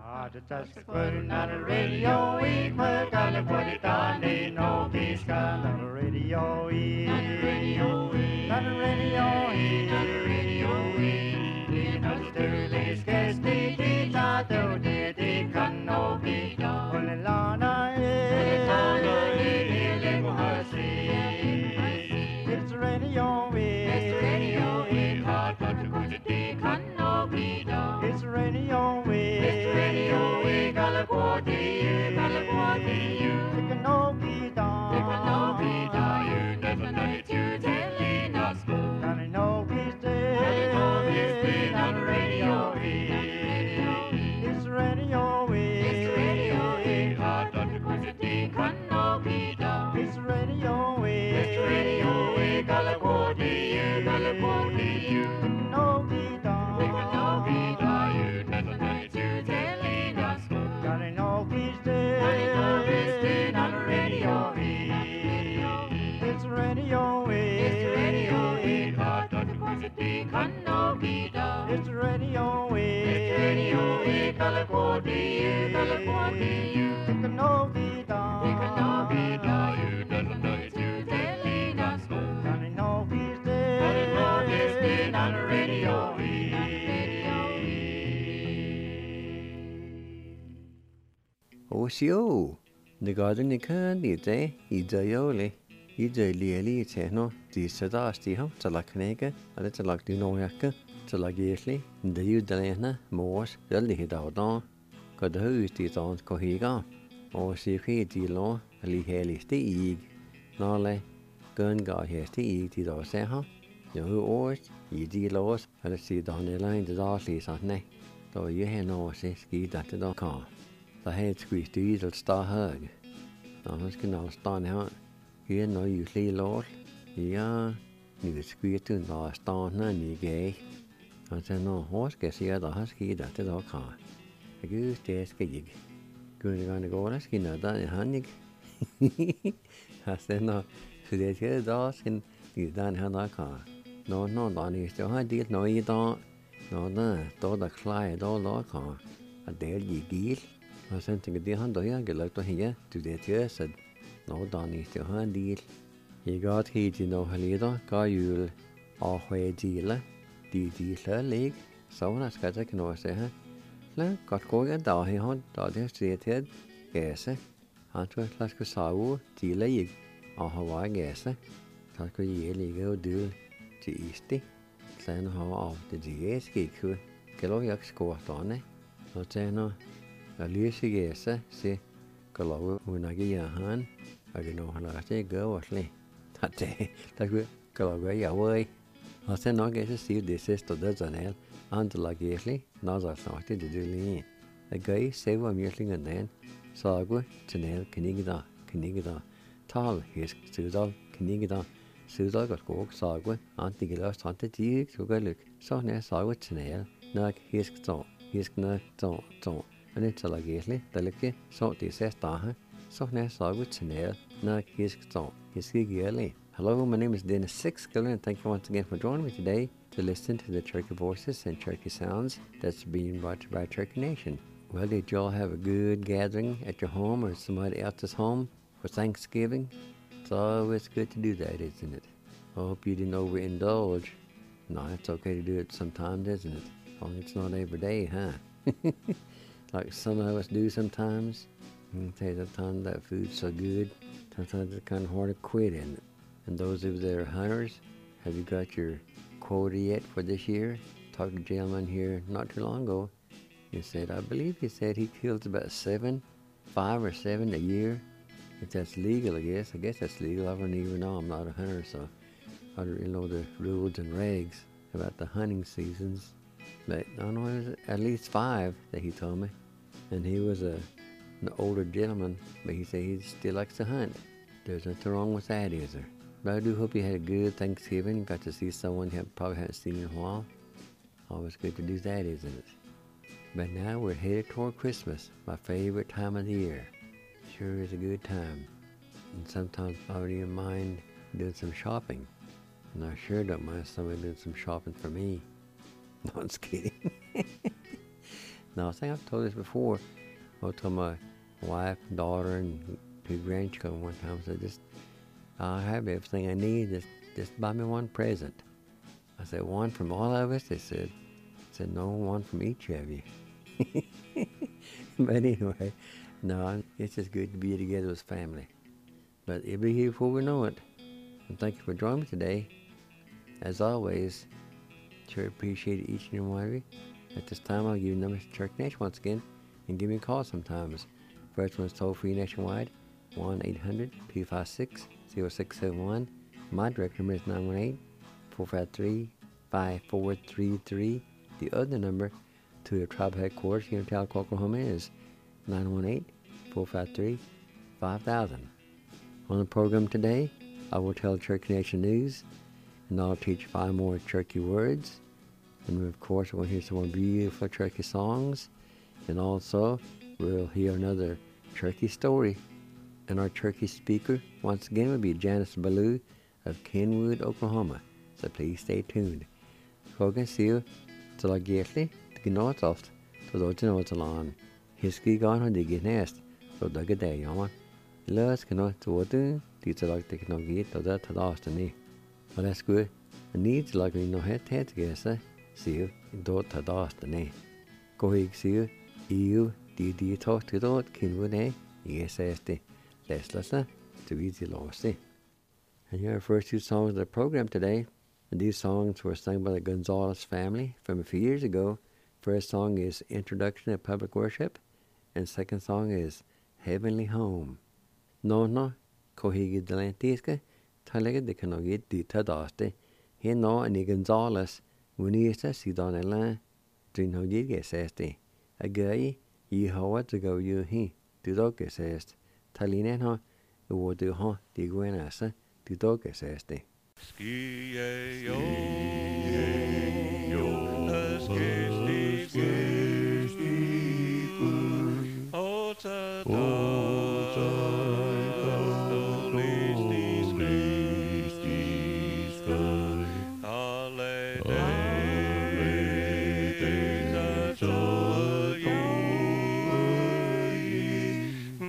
Just putting on the radio, we gotta put it on the no peace on the radio, on the radio, on the radio, on the radio, in the sterling sketch, the not the can no be done. Only Lana, it's radio, it's radio, hard to go to the can no be done. It's radio, it's radio, we gotta go to you, it can no be done. It can no be done, you never know it, you telling us. Can I know peace day? Can I know peace day on the radio? It's radio, it's radio, hard to go to the can no be done. It's radio, we gotta go to you, it can no be done. It can no be done, you never know it, you telling us. Can I know peace day? Can I know peace day on the radio? It's radio, it's radio, hard to go to the can no be done. It's radio, we gotta go to you, it can no be done. It can no be done, you never know it, you telling us. Can I know peace day? Can I know peace day on the radio? Osio, the garden in candy day, Idayoli, Idali, Teno, the Sadasti, Talaknega, a little like the Noyaka, Talagisli, the Udalena, Morse, the Lihidardon, got the who's the on Cohiga, or see if he the law, a Liheli Steeg, Nale, Gun guy here Steeg, the Dorseha, the who oars, ye de laws, and let's see down the line the Darsley's on ne, though you hear no ski that the car. The head squeeze the easel star hug. Now let's get all stand out. Here no usually lord. Yeah, you squeeze to the stand none you gay. I said no horse gets here the husky that the dog car. A goose days gig. Gonna go let's get another honey. I said no, so they hear the dog and you done have that car. No, don't you still had it, no, you don't. No, the fly, dog car. A dare you geese. I sent to the hand here, get like to here, to the tear said, no, Donny, still hand deal. He got heat, you know, Halida, got you all way dealer, the leg, so that's got I can always say, huh? No, got going and down here, the street head, guess, Hunter, let's go saw, the leg, or Hawaii guess, that's go yearly go do to Easty, then how off the GS geek, get all your score on it, not say no. A lyse gæse, se, galawe unagi yahan, agino halate go asli. Tate, taku galawe yaway. I said no gæse see this is to the zanel, and the lagesli, nazar started to do. A guy save a muesling and then, sagu, chanel, kinigida, tal, his sudal, kinigida, sudal got coke, sagu, antigilas, tante jig, so go look, so ne sagu chanel, nag his ton, ton. And it's a lagesli, the licky, so this says Taha, so nice I would snail, not his song, his giggy. Hello, my name is Dennis Sixkiller, and thank you once again for joining me today to listen to the Turkey voices and Turkey sounds that's being brought to you by Turkey Nation. Well, did y'all have a good gathering at your home or somebody else's home for Thanksgiving? It's always good to do that, isn't it? I hope you didn't overindulge. No, it's okay to do it sometimes, isn't it? Only it's not every day, huh? Like some of us do sometimes. Sometimes that food's so good, sometimes it's kind of hard to quit in it. And those of you that are hunters, have you got your quota yet for this year? Talked to a gentleman here not too long ago. He said, I believe he said he kills about 5 or 7 a year. If that's legal, I guess. I guess that's legal. I don't even know. I'm not a hunter, so I don't really know the rules and regs about the hunting seasons. But I don't know, it was at least 5 that he told me. And he was an older gentleman, but he said he still likes to hunt. There's nothing wrong with that, is there? But I do hope you had a good Thanksgiving. Got to see someone you probably haven't seen in a while. Always good to do that, isn't it? But now we're headed toward Christmas, my favorite time of the year. Sure is a good time. And sometimes I don't even mind doing some shopping. And I sure don't mind somebody doing some shopping for me. No, I'm just kidding. Now, I think I've told this before. I told my wife, daughter, and 2 grandchildren one time, I said, I have everything I need. Just buy me one present. I said, one from all of us? They said, no, one from each of you. But anyway, no, it's just good to be together as family. But it'll be here before we know it. And thank you for joining me today. As always, sure appreciate each and every one of you. At this time, I'll give you numbers to Church Nation once again, and give me a call sometimes. First one's toll-free nationwide, 1-800-256-0671. My direct number is 918-453-5433. The other number to the tribe headquarters here in Talcott, Oklahoma is 918-453-5000. On the program today, I will tell Cherokee Nation news, and I'll teach 5 more Cherokee words. And of course, we'll hear some more beautiful Cherokee songs. And also, we'll hear another Cherokee story. And our Cherokee speaker, once again, will be Janice Ballou of Kenwood, Oklahoma. So please stay tuned. Hogan sier til å gjerne til nåtast til å til nåtalan. Hiski gan har digget nest, så dagge det jammer. Løs kan nå til å til å lage teknologi til det til avstanden. Og det er skur, men ni til å lage noe helt gese, sier da til avstanden. Gå hig sier, EU, de tok til å Kenwood er, jeg ses det. Leslessa to easy lossy. And here are the first 2 songs of the program today. And these songs were sung by the Gonzalez family from a few years ago. First song is Introduction to Public Worship, and second song is Heavenly Home. No, kohigi delantiska, talega de kanogit di tadaste. He no ani Gonzalez, munista sidonela, drinhogige sesti. Agai, Yehowa to go you he, dudoke sest. Talinen ha, uodu ha, di guenasa, dudoke sesti. Ski-e-yo, ski-sti-ski-sti-ku, o-ta-ta-ta-sti-sti-sky, ale-de-za-cho-yi,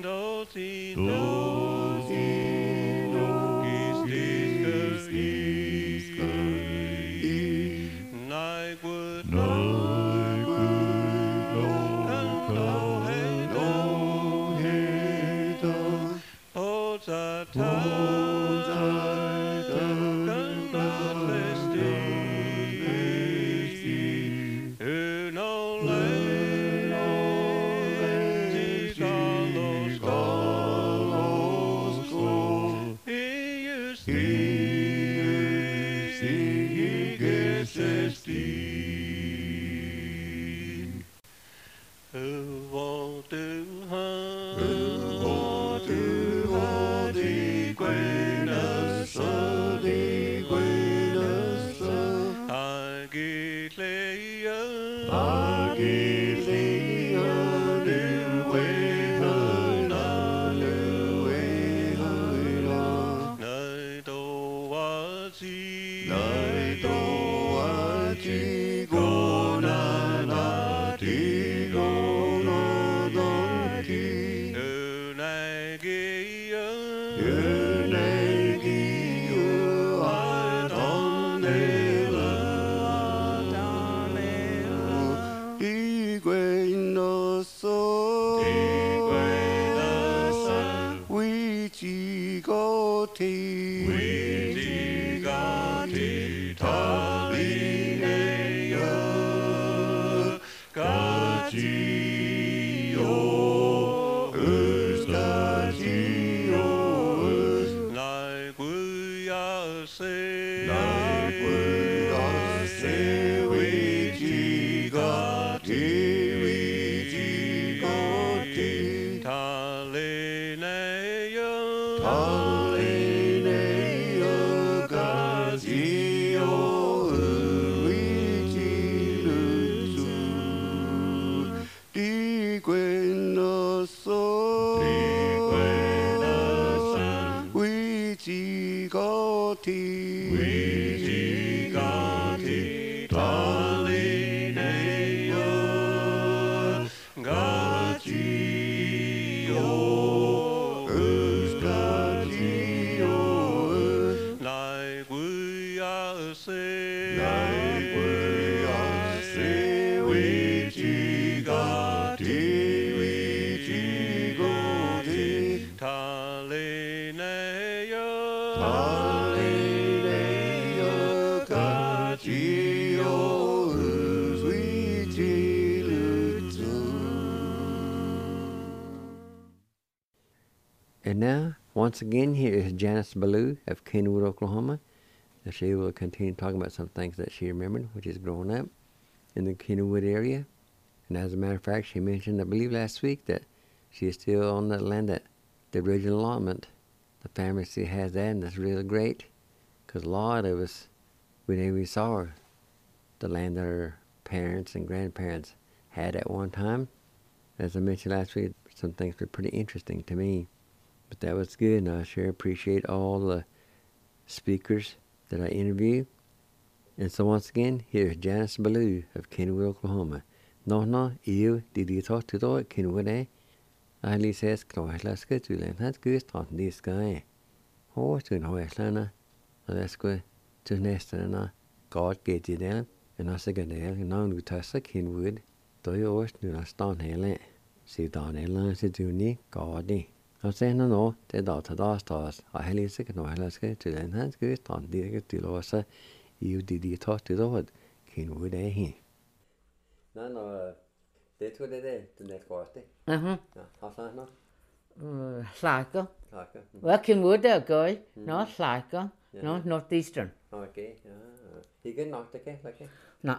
And now, once again, here is Janice Ballou of Kenwood, Oklahoma. And she will continue talking about some things that she remembered, which is growing up in the Kenwood area. And as a matter of fact, she mentioned, I believe last week, that she is still on the land that the original allotment. The family still has that, and that's really great. Because a lot of us, we never saw the land that our parents and grandparents had at one time. As I mentioned last week, some things were pretty interesting to me. But that was good, and I sure appreciate all the speakers that I interviewed. And so once again, here's Janice Ballou of Kenwood, Oklahoma. No, you did you talk to the Kenwood, eh? I says, let's go to land. That's good, start this guy. Oh, to know Islana. Let's go to next and God get you down. And I said, and now we touch the Kenwood. Do you always do not stand here? See, down here, let's do me, God. I say, no, the daughter does stars. I hardly sick, no, let's go to land. That's good, start this to Losa. You did you talk to the wood? Kenwood, eh? No, det tror det next quarter. How's no? Slacker. Well, Kenwood there, guy. No, Slacker. No, northeastern. Okay. He can knock the cake like it. No,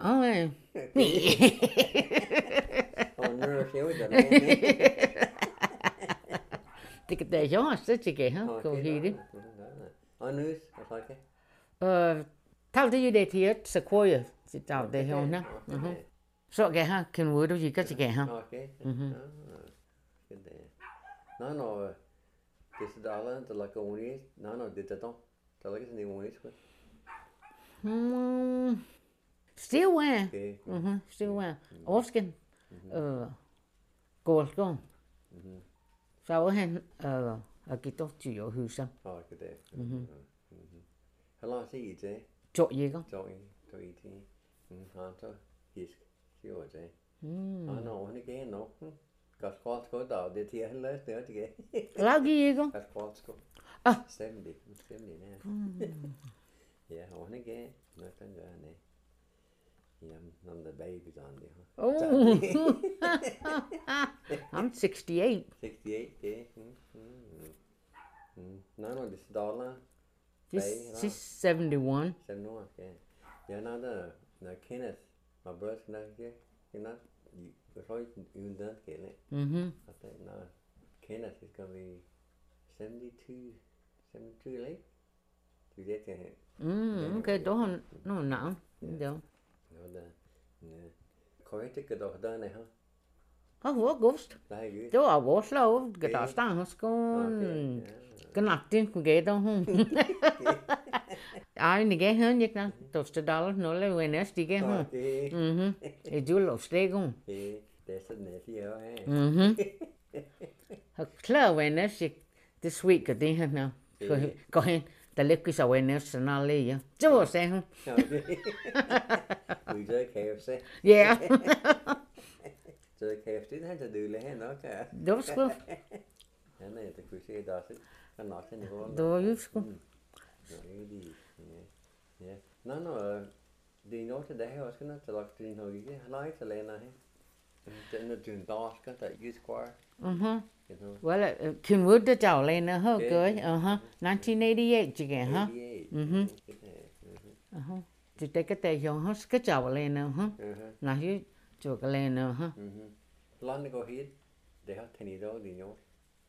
On nerve, he was the Ticket there, John, such a gay, huh? Go here. On news, like it. Tell you that here, Sequoia, sit out there, huh? So, gay, huh? Kenwood, you got to get, huh? Okay. Good day. No, this dollar, the like only, no, did that don't. The like is the only one. Still wear. Okay. Still wear. Ofskin. Gold gone. Så han gik dog til your huset. Good day. How long is he day? Så ikke. Så i tid. Han så hisk. Det var det. Nå, han igen nå. Godt skål da. Det til han læste det igen. Lag ikke. Godt skål. Stemmer det nær. Ja, han igen. Nå den gør han. Jamen, når the baby's on there. Oh. I'm 68. 68, yeah. No, this dollar. This is 71. 71, yeah. Yeah, no, Kenneth, my brother's not here. You're not, before you done, Kenneth. I think, no, Kenneth is going to be 72 late. To get to him. Okay, då no, now. Då. Korrekt, det dog der ne, Hvor august. Nej, good. Det var august lov, det der stang hos skolen. Knakten kunne gætte hun. Ej, ni gav hun ikke nok. $2 no le buenas dige hun. E du lo stego. Det er sådan et her. Har klar buenas this week det her nu. Gå hen. Der ligger så buenas så når lige. Så sagde hun. Vi gør KFC. Ja. Så KFC det han så døle hen nok. Det var sgu. Han er det kunne se der så kan nok den niveau. Det var jo sgu. Ja. No, det er noget til det her også kan til lagt din høje. Han ikke til læner her. Den er dyn dansker der i Square. Well, Kenwood the Jolene, huh, good. 1988 again, huh? To take a day, huh? Skajolene, huh? Now you took a lane, huh? Lande går hit. Det har tænkt over din jord.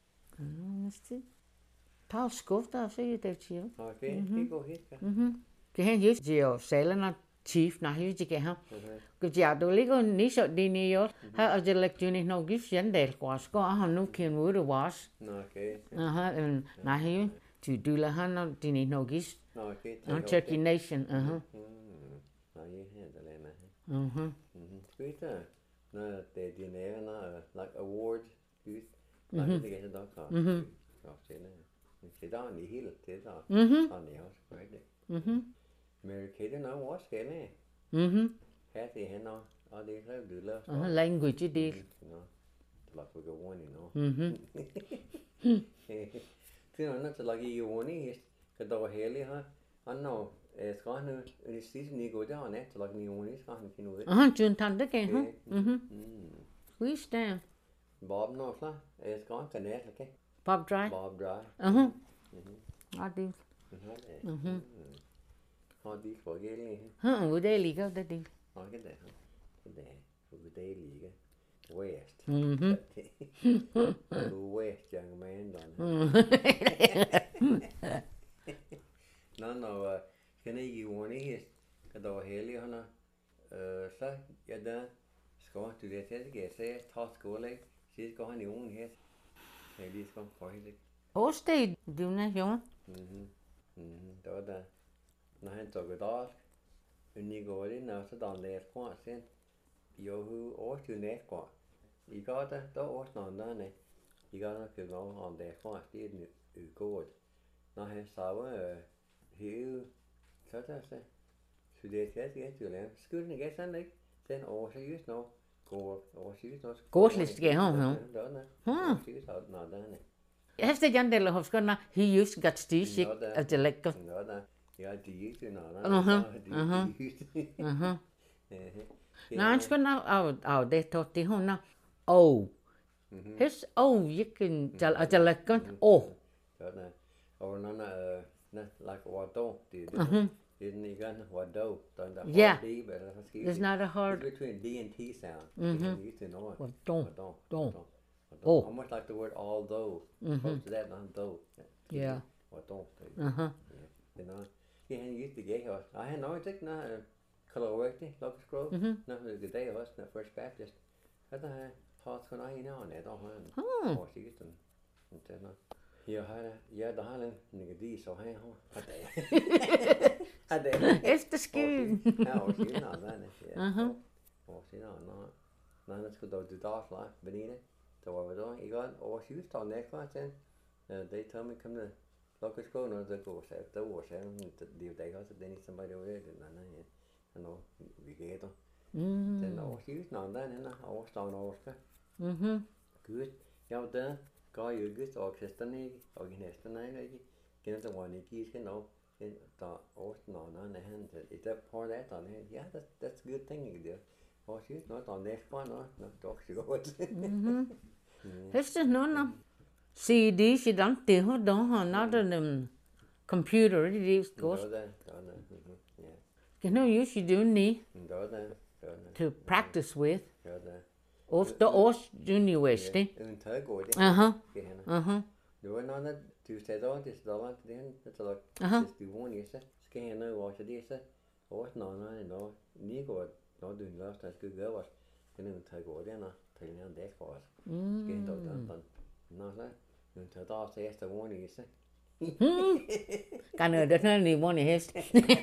Paul Skuft, der siger det til. Okay, det går hit. Det han just jo salen chief na hiu jike ha. Ku ja do ligo ni so di ni yo. Ha a je lek juni no gif yan del kwas ko ha no ken wo the was. Okay. Na hiu to do la han no di ni no gif. Okay. On Turkey Nation. Ja, jeg henter det med. Sweet. No, det din er like award youth. Like det kan det godt. Det der i hele det der. Han er også great. Mary Kate no was skinny. Had the hen on the love. Language deal. No. Like we go one, you know. Not to like you one is the dog Haley, huh? I know. It's gone in the season you go down it like me one is gone in with. June time again, huh? We stand. Bob no, it's gone connect, okay. Bob Dry. Bob Dry. I do. Họ đi khỏi ghế đi. Ở đây lý cái đi. Họ cái đấy hả? Cái đấy. Ở đây lý cái. West. West young man đó. Nó cái này gì muốn đi cái đồ heli hả? Sa cái đó ska du det det sẽ ta skole sig ska han ung het. Heli ska khỏi det. Årsted, du ne jo. Đó da. Når han tog det af, i går det når så der lært kvar sen. Jo hu årstundet kvar. I går der årsnånden der. I går der kunne gå han der kvar det nu går. Når han sagde hele så der så. Så det det du lærer. Skulle ikke sådan ikke. Den år seriøst nå. Går seriøst nå. Gårdslist skal ha. Då. Seriøst nå der. Hefte Jan del of skona he used got stisik of the like. Nå da. Ja, de ikke nå. Nå, han skona af det tot det hona. Oh. His you can tell at the like. Oh. Sådan. Og når like what do det. Isn't igen what do. Yeah. There's not a hard between D and T sound. You used to know it. What don't. Oh. Almost like the word although. Close to that, not though. Yeah. What don't. You know. Yeah, used to get her. I had no idea now. Color work det. Locust Grove. Nå, det dag også når First Baptist. Hvad der har taught kun en år net og han. Og sig den. Den der. Jeg har der har en de så her. Har det. Efter skyen. Ja, og skyen og sådan. Ja. Og så når han skulle dog det der fly. Benita. Der var der i går og sig står net kvar til. They told me come to Locust Grove når det går så der var så det der også den som var det over det nej. Nå, vi gætter. Den overskrift når der han overstående overskrift. Gud. Jeg var der. Går jo gud og kristne og næsterne ikke. Kender der var ikke skal nå. Der overstående han det der på det der. Ja, that's good thing you do. Overskrift når der næste på når dog så godt. Hefte nå. See this you don't det ho don't not the computer it is goes. You know you should do need to practice with. Of the university. Det var noget du sagde der det der det han så det du vågne så skal han noget også det så også når ni går når du lærer at skal gøre også det er en tag går det når træner det for os skal han der når så nu tager der så efter vågne så Kan det er ni vågne hest.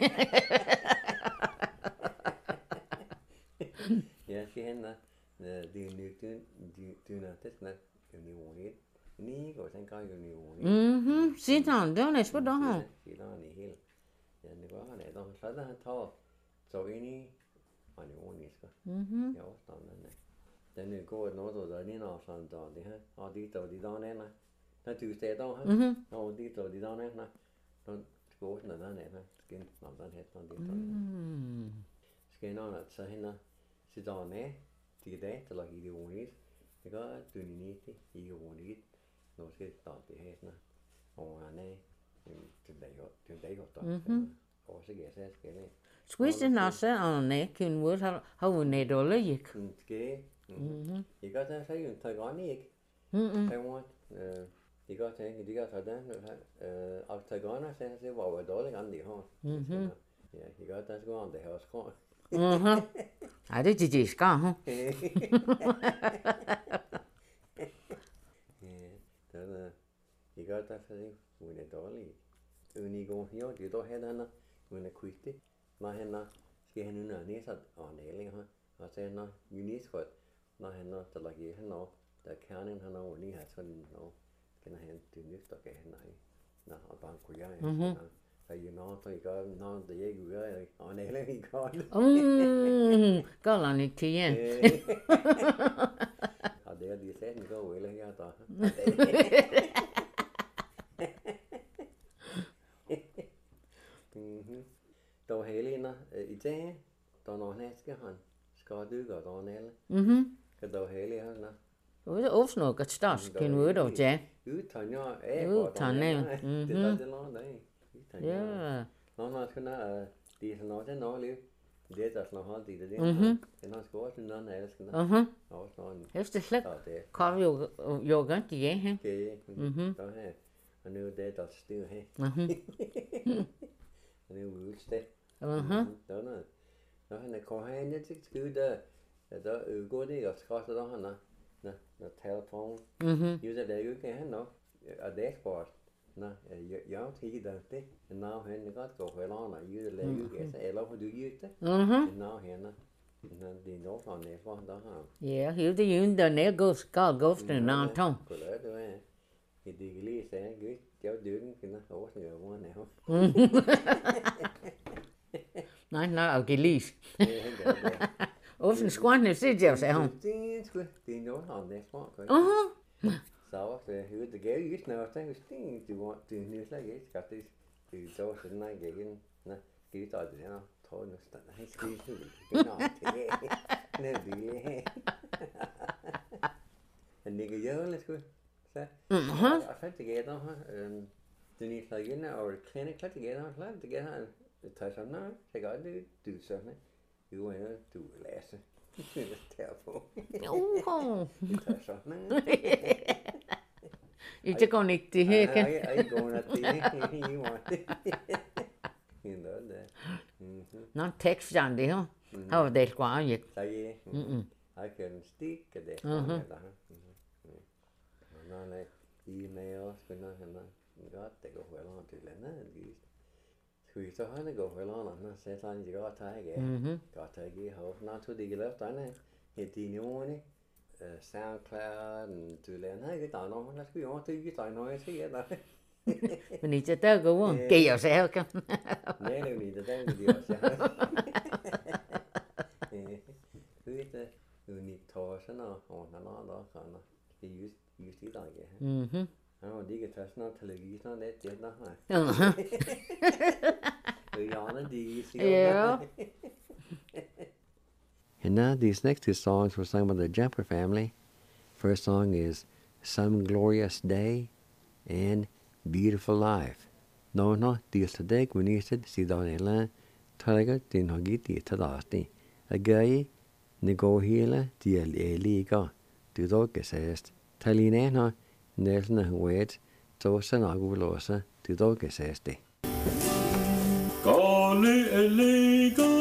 Ja, skal han det er nyt du når det skal union ni går den kan union. Sidan, det er næsten det her. Sidan i hele. Ja, det var han der. Så der han tager så ind i union skal. Ja, sådan den går noget der lige når sådan der det her. Og de der de der nede. Der du steder der. Og de der de der nede. Så går den der nede. Skal man den her sådan det. Skal når så hende sidder nede. Det er der i det union. Det går du ni i union. Nå skal starte det her sådan. Og han til dag der. Og så jeg sagde skal det. Squeeze now så on ne kun would how ne dollar ik. Skal. Jeg kan så sige en tagon ikke. Jeg want jeg kan tænke de kan sådan og tagon så det var dårligt an det her. Ja, jeg kan da gå an det her skår. Ej det det skal ha. Jeg gør det for det, hun er dårlig. Unigo, jo, det er dog her, han er, hun er kvittig. Når han skal han under næsat og næling her, og så han er uniskot, når han er, der lager han over, der kernen han over, lige har sådan over, kender han det nyt, der kan han af. Nå, og bare kunne jeg, så you know, så jeg gør, når det ikke gør, og næling i godt. Gør han ikke til igen. Og det er de sagde, den går eller her, der. Der var Helena i dag, der når han skal han skal dykke der næle. Kan der Helena Uf no gat stas kin word of je. Tanya Tanya. Yeah. No, gonna these no then no live. Det er sådan noget det der. Den har skåret den anden af det. Også sådan. Efter slet. Kan jo godt det her. Okay. Der her. Og nu det der stiv her. Og nu udstæt. Der er noget. Når han kommer her ned til skud der går det og skrætter der han når telefon. Jo det er jo ikke han nok. Og det er sport. Nå, jeg tænker det. Men nu han godt gå for eller jo det er jo ikke eller for du jo det. Nå her når det når han er for der har. Ja, jo det jo der nær går skal gå til nær tom. Det er det kan lige sige godt. Jeg døden kender også jeg hvor han er. Nej, okay, lys. Hvorfor skulle han se det, sagde hun? Det er noget, han er smart. Så det gav jo ikke noget, du nu slag ikke, skal det så sådan en gang, givet dig det her, tror jeg, han skal ikke det. Han ligger jævnligt, sgu. Så, og fandt det gav dig, du nu slag igen, og klæder klædt det gav dig, det tager sådan noget, så gør det, du sådan, jo, du læser. Det tager på. Det tager sådan noget. Ikke går ikke det her, kan? Jeg går ikke det her. Nå, tekstjern det her. Her var det kvar, ikke? Så ja. Jeg kan stikke det. Nå, nej. I med også, men godt, det går vel an til landet. Skulle vi så have gå vel an, så er det godt tage. Godt tage hos. Nå, så det løft andet. Det er nu, SoundCloud and du lærer ikke der noget, lad os gøre det ikke der noget, jeg siger der. Men ikke der går, kan jeg også have, kan? Nej, det er ikke det, det er også jeg. Ved det, du ikke tager sådan noget, og der kan det er just i dag, ja. Og det kan tage sådan noget television lidt, det der her. Det er gjerne det, siger jeg. And now these next two songs were sung by the Jumper family. First song is Some Glorious Day and Beautiful Life. No, these today we need to see down in land. Talaga din hagiti tadasti. Agayi nego hila di liga. Du dog sest. Talinena nelna wet. Tosa nagulosa. Du dog sesti. Kali eliga.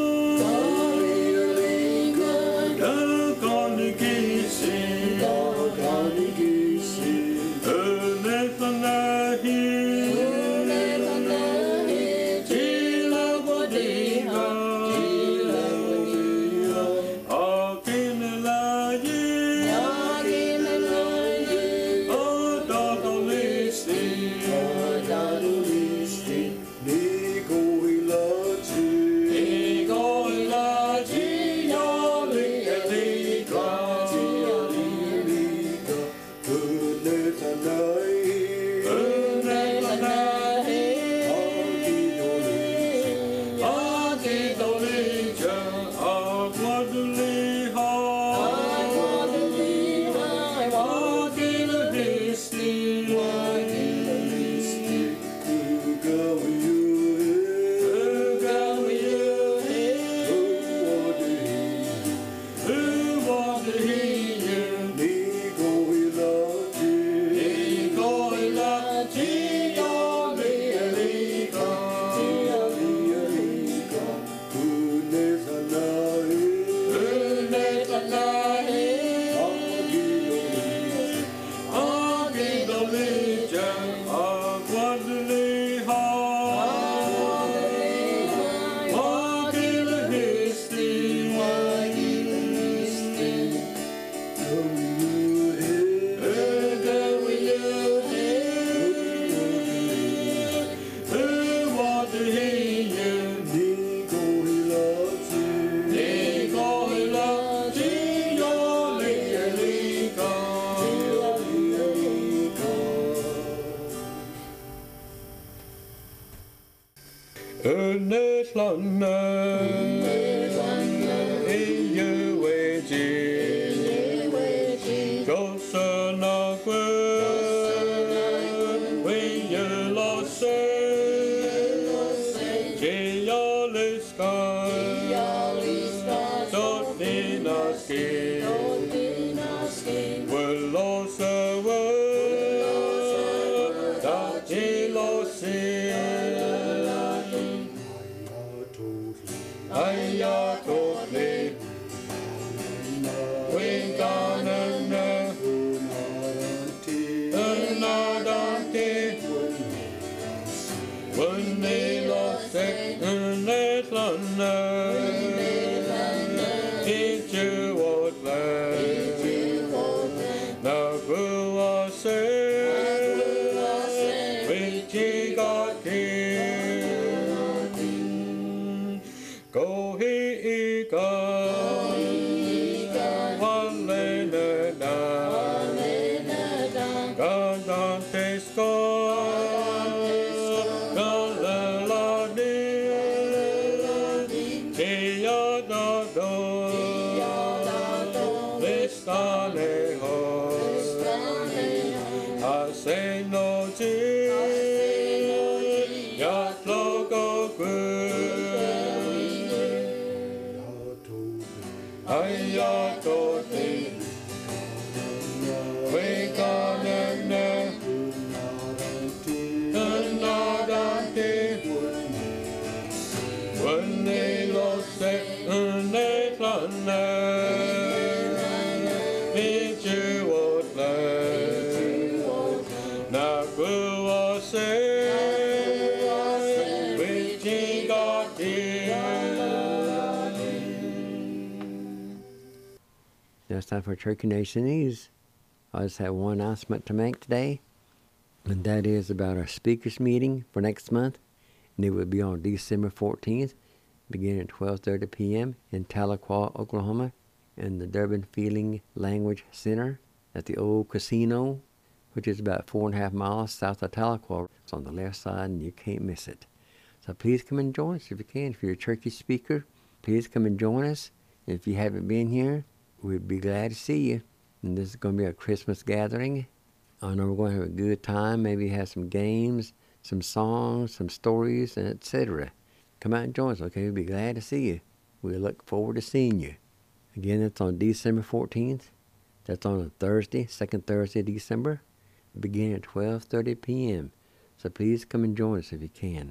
Joseph Now it's time for Turkey Nationese. I just have one announcement to make today, and that is about our speakers meeting for next month, and it will be on December 14th, beginning at 12:30 p.m. in Tahlequah, Oklahoma, in the Durbin Feeling Language Center at the old casino, which is about 4.5 miles south of Tahlequah. It's on the left side, and you can't miss it. So please come and join us if you can. If you're a Turkey speaker, please come and join us. If you haven't been here, we'd be glad to see you. And this is going to be a Christmas gathering. I know we're going to have a good time. Maybe have some games, some songs, some stories, and etc. Come out and join us, okay? We'll be glad to see you. We look forward to seeing you. Again, it's on December 14th. That's on a Thursday, second Thursday of December, beginning at 12:30 p.m. So please come and join us if you can.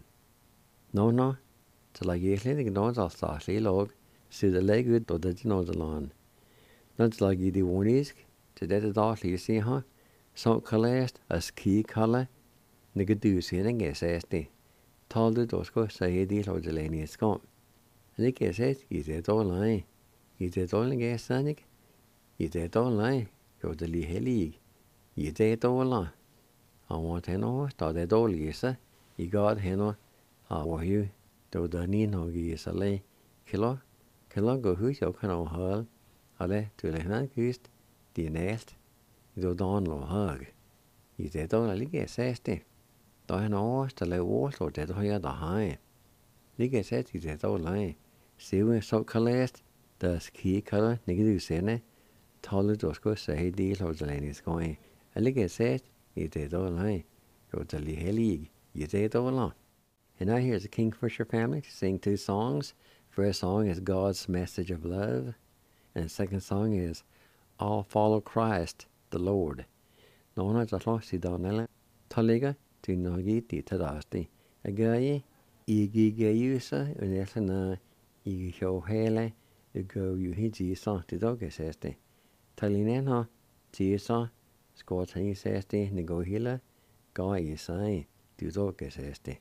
No, till I get the noise off the log, so the leg good or the nose along. Not like you do one is, to that is all you see, huh? So collast, a ski color, nigga do see and guess as they told the Dosco say a deal of the lane is gone. And the guess says, is it all line? Is it all in gas, Sonic? Is it all line? Go to the league. Is it all line? I want to know, thought that all yes, sir. You got him, how are you? Do the need no geese a lay. Kilo go who's your kind of hurl. Ale to the hand gust, the nest, do don lo hug. Is it all a league sassy? Do I know to lay walls or dead higher the high? League says is it all line. See when so collast, the ski color, nigga sene, taller dosco say deal of the lane is going. A league says is it all line. Go to the league, is it all on? And now here's the Kingfisher family to sing two songs. First song is God's Message of Love. And the second song is All Follow Christ, the Lord. Nona Jalo si Donella, Taliga, to Nogi di Tadasti. A guy, Igi Gayusa, Unesana, Igi Hele, the go you hiji song to Dogas este. Talinena, Tisa, Squatani sesti, Nego Hila, Guy is saying to Dogas este.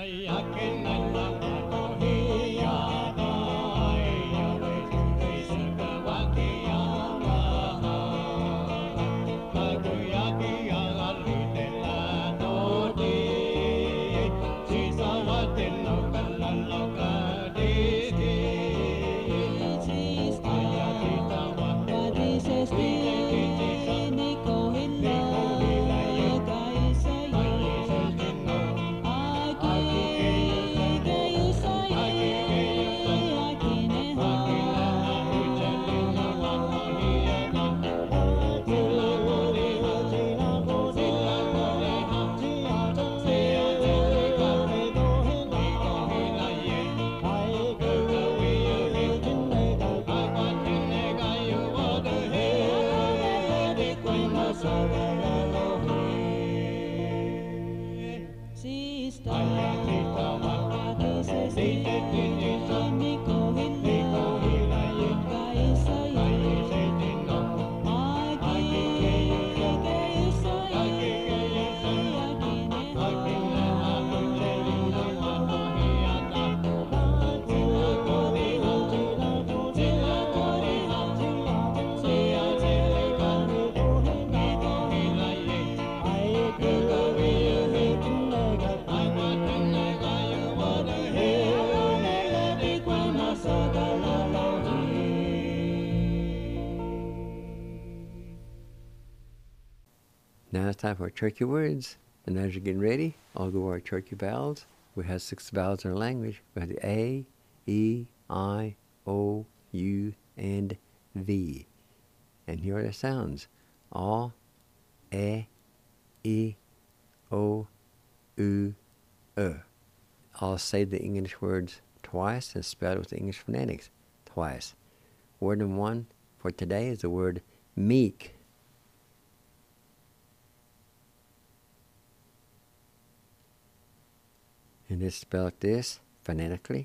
Now it's time for our turkey words. And as you're getting ready, I'll go over our turkey vowels. We have 6 vowels in our language. We have the A, E, I, O, U, and V. And here are the sounds. A, E, O, U, I'll say the English words twice and spell it with the English phonetics twice. Word number 1 for today is the word meek. And it's spelled this phonetically.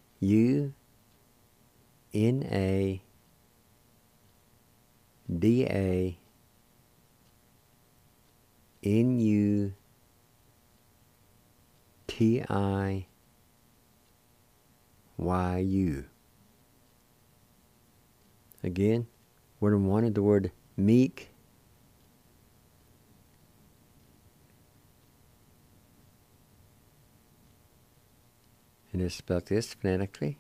U-N-A-D-A-N-U-T-I-Y-U. Again, word number 1 is the word meek. And it's spelled this phonetically.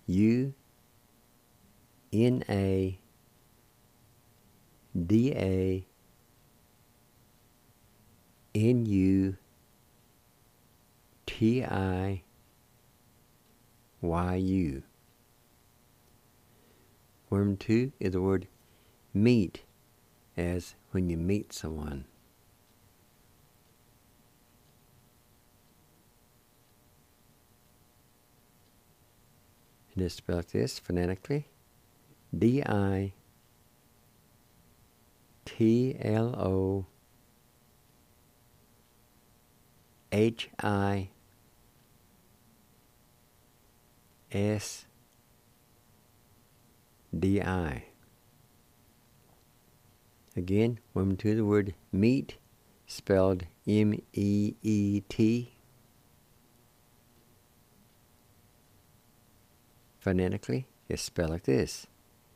U-N-A-D-A-N-U-T-I-Y-U. Word number 2 is the word meet, as when you meet someone. And it's spelled this phonetically. D-I-T-L-O-H-I-S-D-I. Again, women to the word meet, spelled M-E-E-T. Phonetically, it's spelled like this.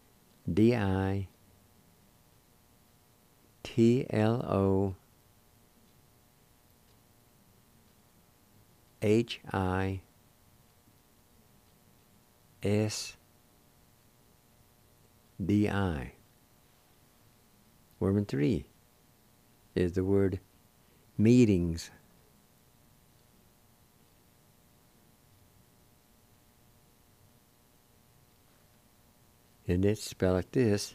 D-I-T-L-O-H-I-S-D-I. Word number 3 is the word meetings. And it's spelled like this.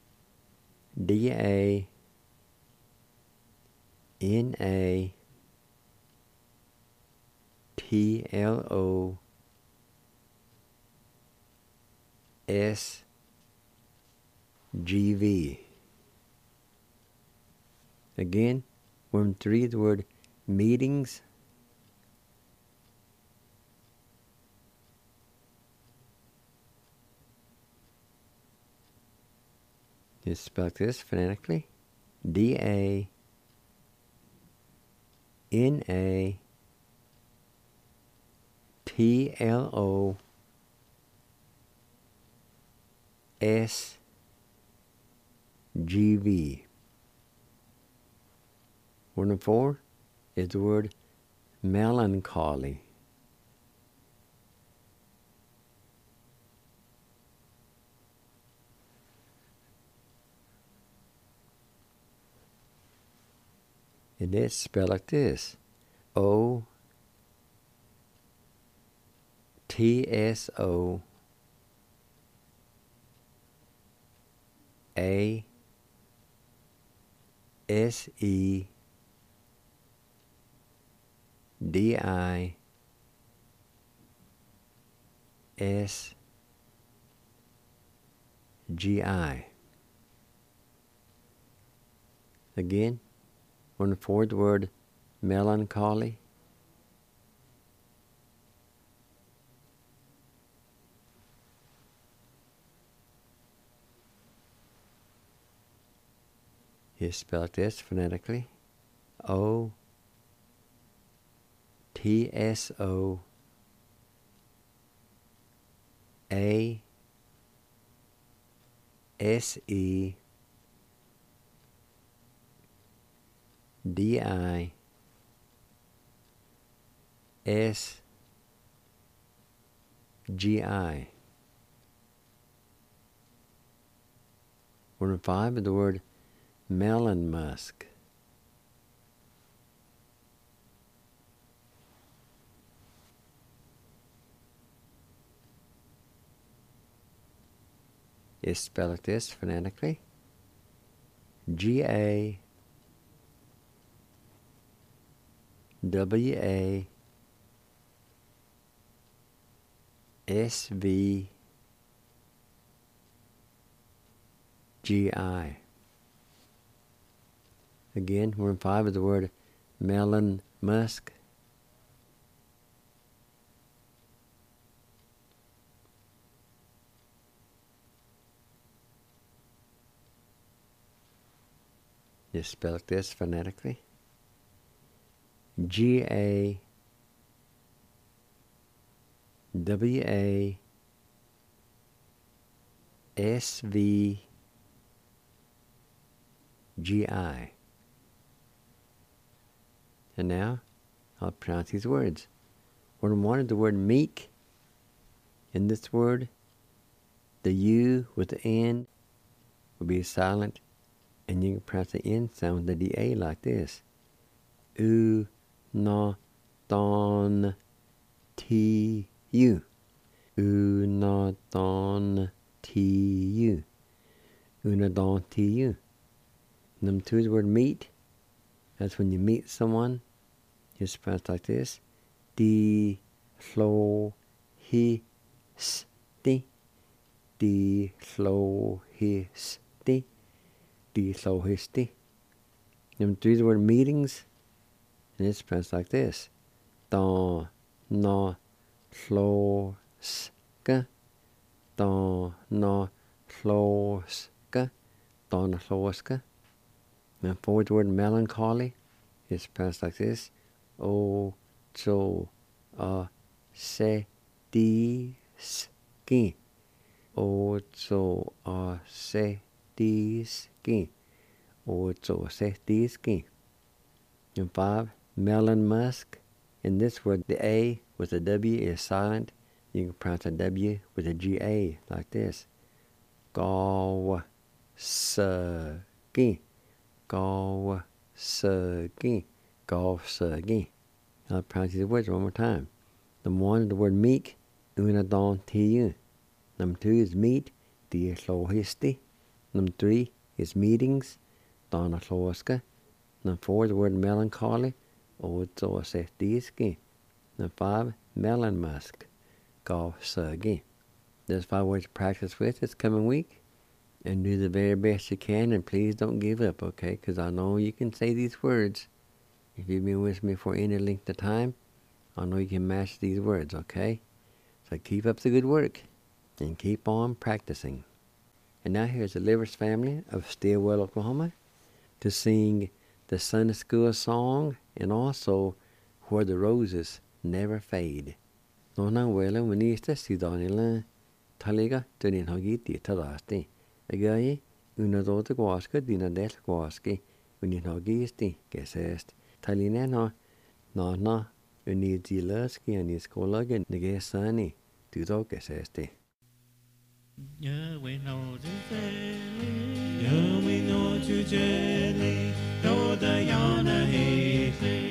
D-A-N-A-T-L-O-S-G-V. Again, word number 3 is the word meetings. It's spelled this phonetically. D-A-N-A-T-I-O-N-S. PLOSGV. Word number 4 is the word melancholy. And it's spelled like this: OTSOASEDISGI. Again, one for the word melancholy. Is spelled this phonetically: OTSOASEDISGI. Word number 5 is the word melon musk. It's spelled like this phonetically: GAWASSGI. Again, word 5 is the word melon musk. Just spell like this phonetically: GAWASSGI. And now I'll pronounce these words. Word 1 is the word meek. In this word, the U with the N will be silent, and you can pronounce the N sound with the A like this: U, na, don, T, U. U, na, don, T, U. Una, don, T, U. Number 2 is the word meet. That's when you meet someone. It's pronounced like this: D, flo, hi, sti. D, flo, hi, sti. D, flo, hi, sti. Number 3 is the word meetings. And it's pronounced like this: Da, na, flo, ska. Da, na, flo, ska. Da, na, flo, ska. Now, 4 is the word melancholy. It's pronounced like this: O, cho, se, di, ski. O, cho, se, di, ski. O, cho, se, di, ski. And 5, melon musk. In this word, the A with the W is silent. You can pronounce a W with a GA like this: Gaw, ski. Gaw, ski. Gaw, ski. I'll pronounce these words one more time. Number 1 is the word meek. Una, don, tu. Number 2 is meet. Di, flo, histi. Number 3 is meetings. Donna, floska. Number 4 is the word melancholy. O, so, se, diski. Number 5, melon musk. Gaw, gi. There's 5 words to practice with this coming week. And do the very best you can, and please don't give up, okay? Because I know you can say these words. If you've been with me for any length of time, I know you can master these words, okay? So keep up the good work, and keep on practicing. And now here's the Livers family of Stillwell, Oklahoma, to sing the Sunday School song, and also Where the Roses Never Fade. No na wela winista sidonila taliga tunin hogi ti tadasti. Agai una dota guaska dina del guaski unin hogi sti gesest. Talina no uni dilaski ani skolaga negesani tudo gesesti. Yahweh knows Yahweh knows you jelly, no Diana Haley.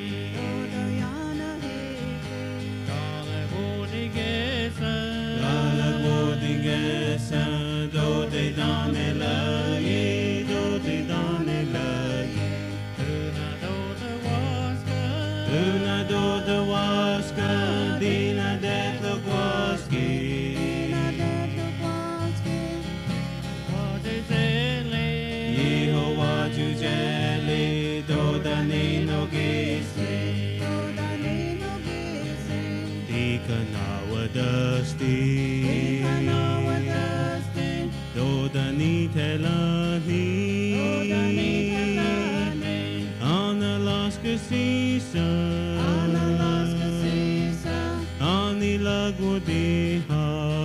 Do they done la ye, do they done la ye. Una do the waska, dina det the waski. What is it? Yehovah you jelly, do the nino gisi. Tikanawa dusty. Dodani telani, on Alaska season, on the Lagodiha,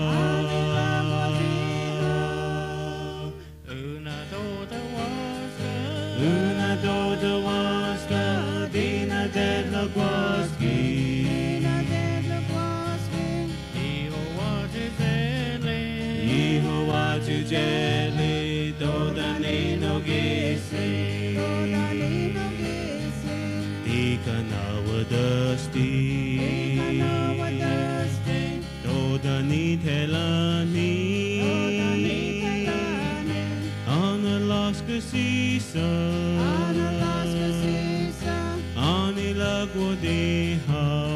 una do the waska, dina de Lagwaski. To jelly, do the nino gisi, Tikanawa dusty, do the nitelani, on Alaska season, on the Lagodiha.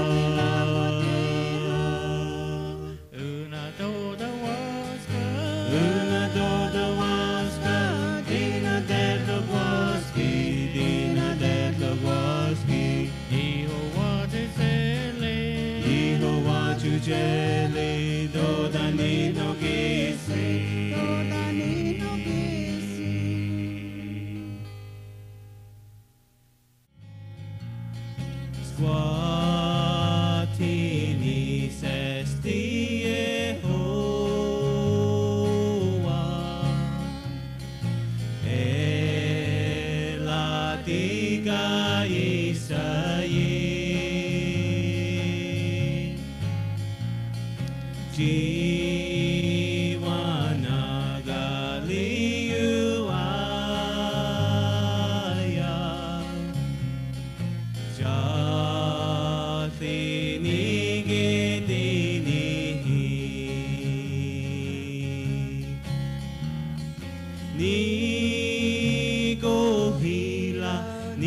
Jelly, do the nino gisi, Squatini sesti Yehovah, elatiga Isaie. Jiwana Galiuaya Jati Nigedini Nigohila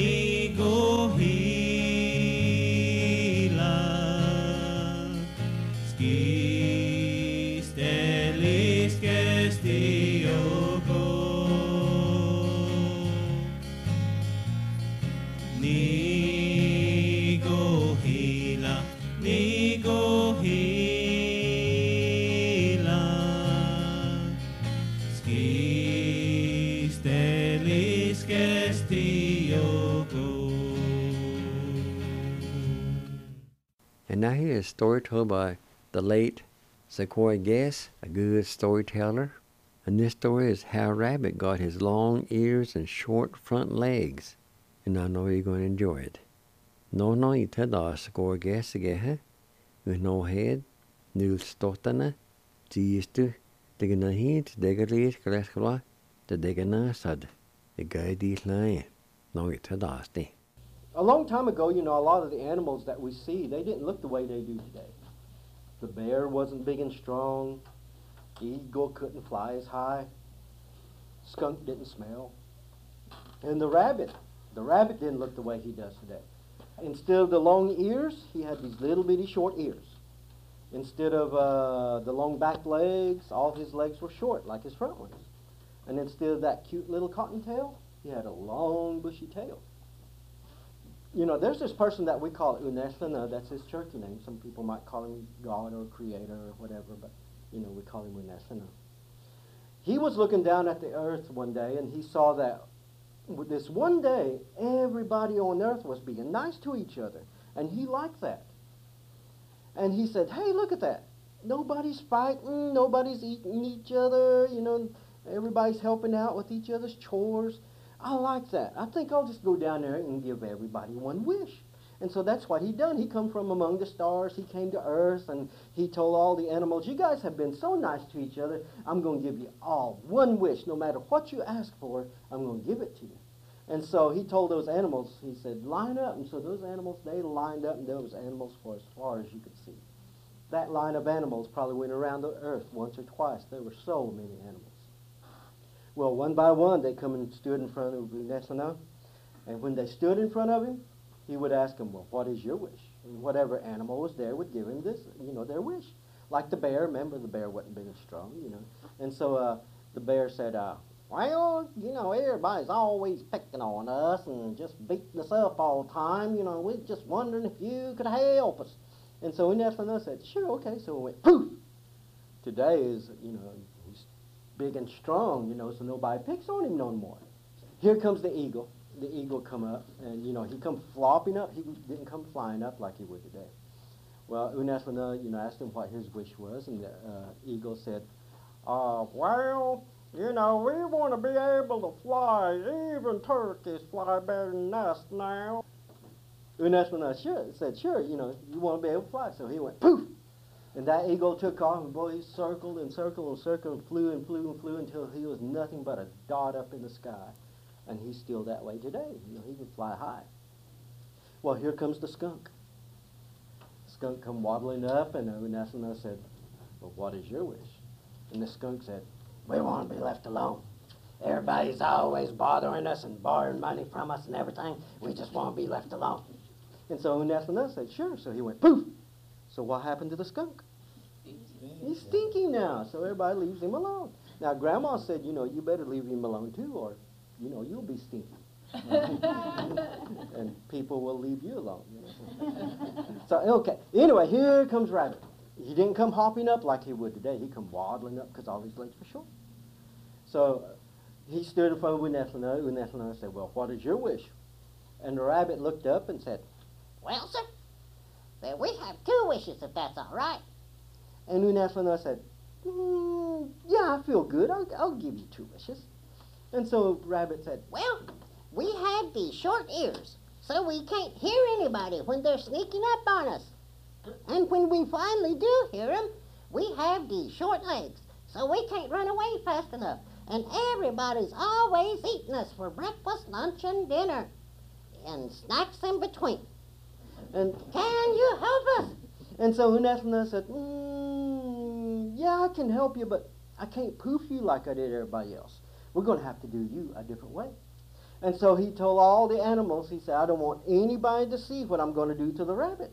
And now here is a story told by the late Sequoia Guess, a good storyteller. And this story is how a rabbit got his long ears and short front legs. And I know you're going to enjoy it. No, you tell us Sequoia Guess again, with no head, new stotana, gistu, the ganahit, the galit, glascola, the degana sad, the guy these line. No, you tell us. A long time ago, a lot of the animals that we see, they didn't look the way they do today. The bear wasn't big and strong. The eagle couldn't fly as high. Skunk didn't smell. And the rabbit didn't look the way he does today. Instead of the long ears, he had these little bitty short ears. Instead of the long back legs, all his legs were short, like his front ones. And instead of that cute little cottontail, he had a long bushy tail. There's this person that we call Uneslana, that's his Cherokee name. Some people might call him God or Creator or whatever, but, we call him Uneslana. He was looking down at the earth one day, and he saw that with this one day, everybody on earth was being nice to each other, and he liked that. And he said, hey, look at that. Nobody's fighting. Nobody's eating each other. You know, everybody's helping out with each other's chores. I like that. I think I'll just go down there and give everybody one wish. And so that's what he done. He come from among the stars. He came to earth, and he told all the animals, you guys have been so nice to each other. I'm going to give you all one wish. No matter what you ask for, I'm going to give it to you. And so he told those animals, he said, line up. And so those animals, they lined up, and there was animals for as far as you could see. That line of animals probably went around the earth once or twice. There were so many animals. Well, one by one, they come and stood in front of Unesana. And when they stood in front of him, he would ask them, well, what is your wish? And whatever animal was there would give him this, their wish. Like the bear. Remember, the bear wasn't big and strong, And so the bear said, well, everybody's always picking on us and just beating us up all the time. We're just wondering if you could help us. And so Unesana said, sure, okay. So we went, poof! Today is, he's big and strong, so nobody picks on him no more. Here comes the eagle. The eagle come up, and, he come flopping up. He didn't come flying up like he would today. Well, Unesana, asked him what his wish was, and the eagle said, well, we want to be able to fly. Even turkeys fly better than us now. Unesana said, sure, you want to be able to fly. So he went, poof! And that eagle took off, and boy, he circled and circled and circled and flew and flew and flew until he was nothing but a dot up in the sky. And he's still that way today. He can fly high. Well, here comes the skunk. The skunk come waddling up, and Unesana said, well, what is your wish? And the skunk said, we want to be left alone. Everybody's always bothering us and borrowing money from us and everything. We just want to be left alone. And so Unesana said, sure. So he went, poof. So what happened to the skunk? He's stinky now, so everybody leaves him alone. Now, Grandma said, you better leave him alone too, or you'll be stinky. And people will leave you alone. So, okay. Anyway, here comes Rabbit. He didn't come hopping up like he would today. He come waddling up because all his legs were short. So he stood in front of Unesana. Unesana said, well, what is your wish? And the rabbit looked up and said, well, sir, then we have 2 wishes, if that's all right. And Unesana said, yeah, I feel good. I'll give you 2 wishes. And so Rabbit said, well, we have these short ears, so we can't hear anybody when they're sneaking up on us. And when we finally do hear them, we have these short legs, so we can't run away fast enough. And everybody's always eating us for breakfast, lunch, and dinner, and snacks in between. And can you help us? And so Unesana said, yeah, I can help you, but I can't poof you like I did everybody else. We're going to have to do you a different way. And so he told all the animals, he said, I don't want anybody to see what I'm going to do to the rabbit.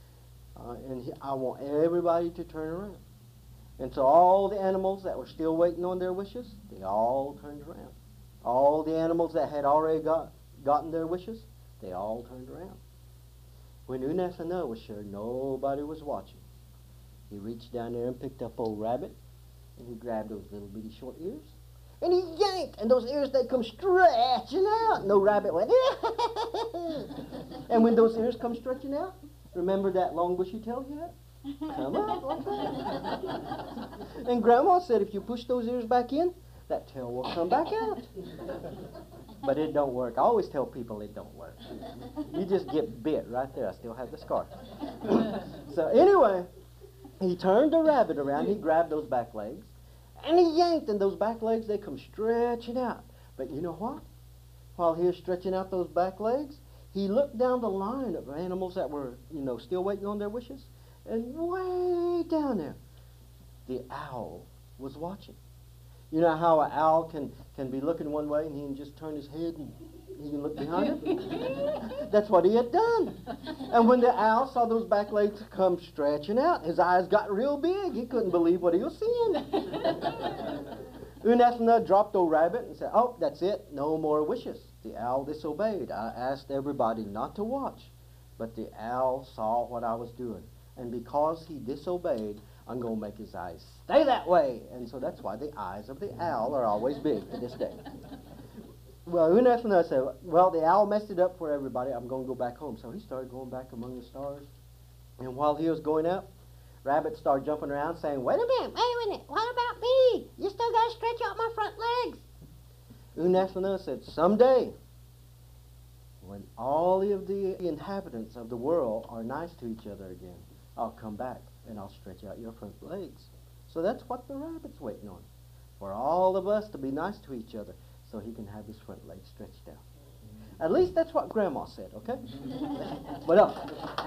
I want everybody to turn around. And so all the animals that were still waiting on their wishes, they all turned around. All the animals that had already gotten their wishes, they all turned around. When Unesana was sure nobody was watching, he reached down there and picked up old Rabbit, and he grabbed those little bitty short ears, and he yanked, and those ears, they come stretching out, and the rabbit went, and when those ears come stretching out, remember that long bushy tail you had? Come out like that. And Grandma said if you push those ears back in, that tail will come back out. But it don't work. I always tell people it don't work. You just get bit right there. I still have the scar. So anyway, he turned the rabbit around. He grabbed those back legs, and he yanked, and those back legs, they come stretching out. But you know what? While he was stretching out those back legs, he looked down the line of animals that were, still waiting on their wishes, and way down there, the owl was watching. You know how an owl can be looking one way and he can just turn his head and he can look behind him? That's what he had done. And when the owl saw those back legs come stretching out, his eyes got real big. He couldn't believe what he was seeing. Unesana dropped old Rabbit and said, oh, that's it, no more wishes. The owl disobeyed. I asked everybody not to watch, but the owl saw what I was doing. And because he disobeyed, I'm going to make his eyes stay that way. And so that's why the eyes of the owl are always big to this day. Well, Unesana said, well, the owl messed it up for everybody. I'm going to go back home. So he started going back among the stars. And while he was going up, Rabbit started jumping around saying, wait a minute, what about me? You still got to stretch out my front legs. Unasana said, someday, when all of the inhabitants of the world are nice to each other again, I'll come back and I'll stretch out your front legs. So that's what the rabbit's waiting on, for all of us to be nice to each other so he can have his front legs stretched out. At least that's what Grandma said, okay? What else?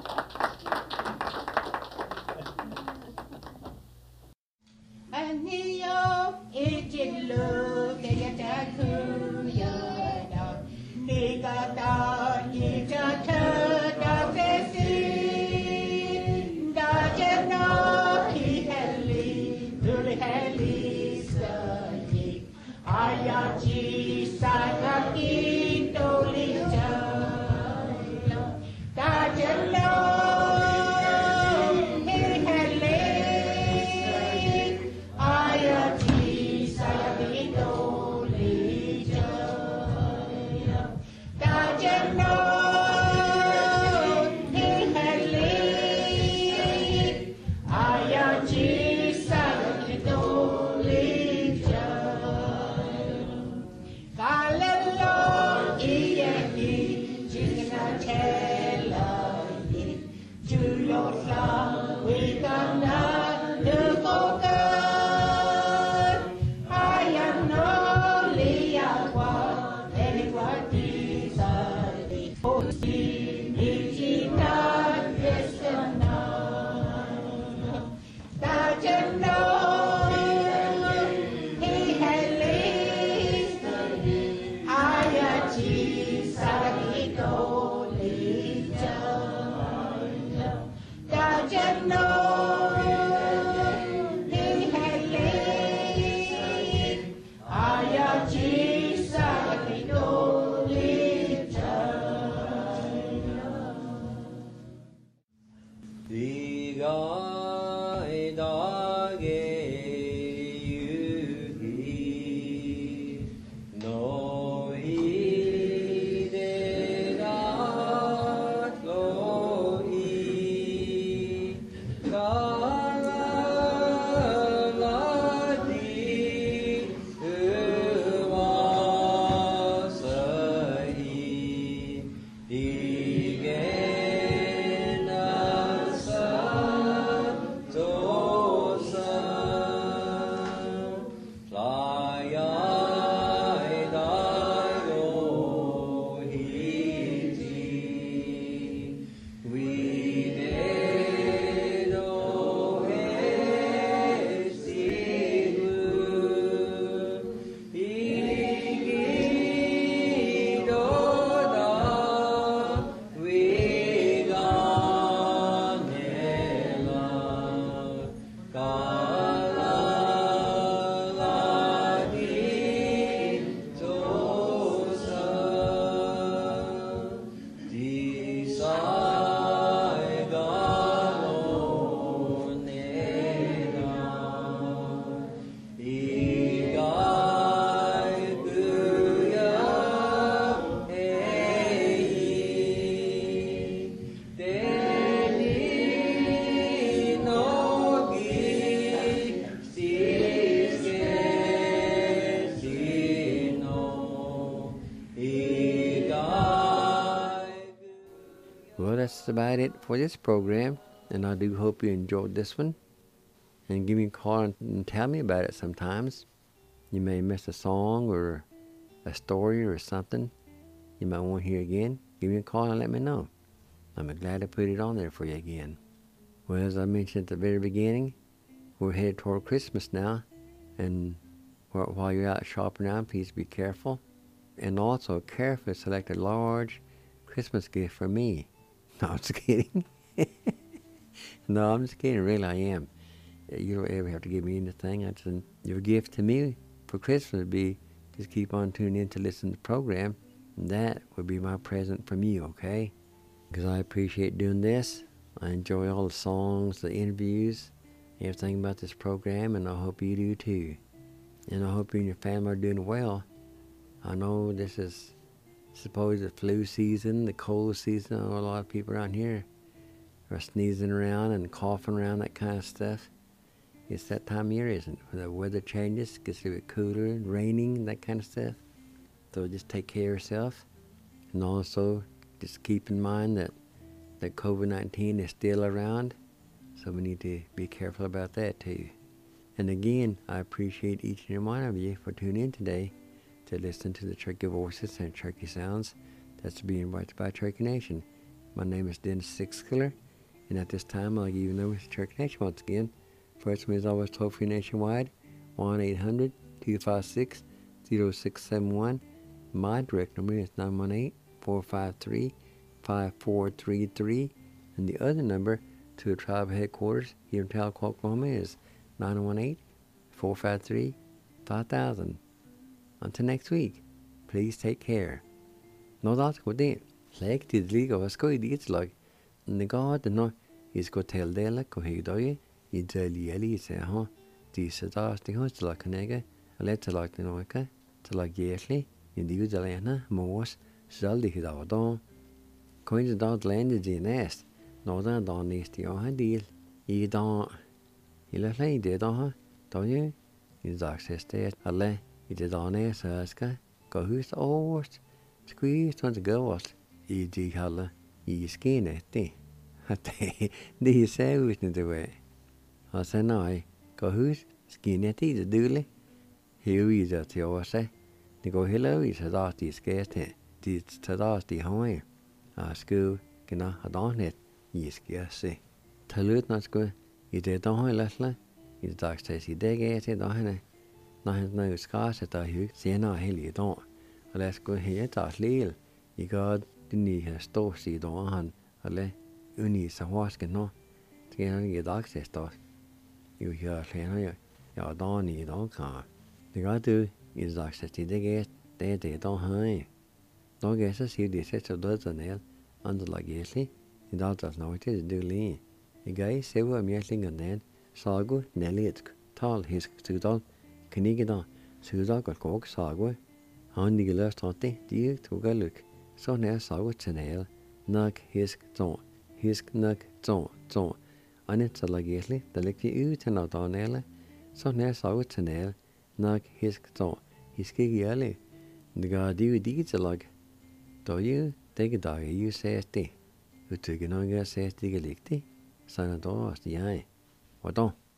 Well, that's about it for this program, and I do hope you enjoyed this one. And give me a call and tell me about it sometimes. You may miss a song or a story or something you might want to hear again. Give me a call and let me know. I'm glad to put it on there for you again. Well, as I mentioned at the very beginning, we're headed toward Christmas now, and while you're out shopping around, please be careful. And also carefully select a large Christmas gift for me. No, I'm just kidding. No, I'm just kidding. Really, I am. You don't ever have to give me anything. Your gift to me for Christmas would be just keep on tuning in to listen to the program. And that would be my present from you, okay? Because I appreciate doing this. I enjoy all the songs, the interviews, everything about this program, and I hope you do too. And I hope you and your family are doing well. I know this is supposed the flu season, the cold season. I know a lot of people around here or sneezing around and coughing around, that kind of stuff. It's that time of year, isn't it? When the weather changes, gets a bit cooler and raining, that kind of stuff. So just take care of yourself. And also, just keep in mind that COVID-19 is still around. So we need to be careful about that too. And again, I appreciate each and every one of you for tuning in today to listen to the Turkey Voices and Turkey Sounds that's being brought by Turkey Nation. My name is Dennis Sixkiller, and at this time I'll give you the number to Turkey Nation once again. First one is always toll-free nationwide, 1-800-256-0671. My direct number is 918-453-5433, and the other number to the tribal headquarters here in Tahlequah, Oklahoma is 918-453-5000. Until next week, please take care. Nå da skal det, slik tidlig og skal I dit slag. Negade nå, I skal tildele hvor høydøye I dølige seg ha. Disse dager hos til å kunne eller til å kunne noe, til å gjøre I de udelene mås, selv de da da. Kunne da lande de næst, nå da da næst I har del I da. I løsle I det da, da jo, I dagsestet, alle I det da næst, så skal gå hus overst. Squeeze on the girls, I de halle, I skinne, det. Det ser ut det var. Og så nej, gå hus, skinne det døle. Hæv I det til over sig. Det går heller I så der de skal til. De så der de har. Og skøv, gena har dagnet, I skal se. Tag lød når skøv, I det der har læsle. I det dagstas I det gav til der henne. Når han når skal så der hygge, senere hellige dag. Og lad os gå her til slil. I gør den I har stået side over han. Og lad uni så hårske nå. Skal han ikke dagsæs da. Jo her slæner jeg. Jeg er dagen I dag kan. Det gør du. I dagsæs til det gæst. Det er det der har. Nå gæster siger de sæt så død til næl. Andre lag gæstlig. I dag der snart til det lige. I gør se hvor mjællinger næl. Sago næligt. Tal hisk sydal. Kan ikke da. Sydal går kok sago. Han ligger løst det, de tog af lyk. Så nær saget til nære. Nok hisk tog. Hisk nok tog. Andet så lagæslig, der ligger ud til noget der nære. Så nær saget til nære. Nok hisk tog. Hisk ikke alle. Det gør de jo ikke til lag. Da jo, det kan der jo sæs det. Du tykker nok at sæs det ikke ligge det. Så er der også jeg. Og da.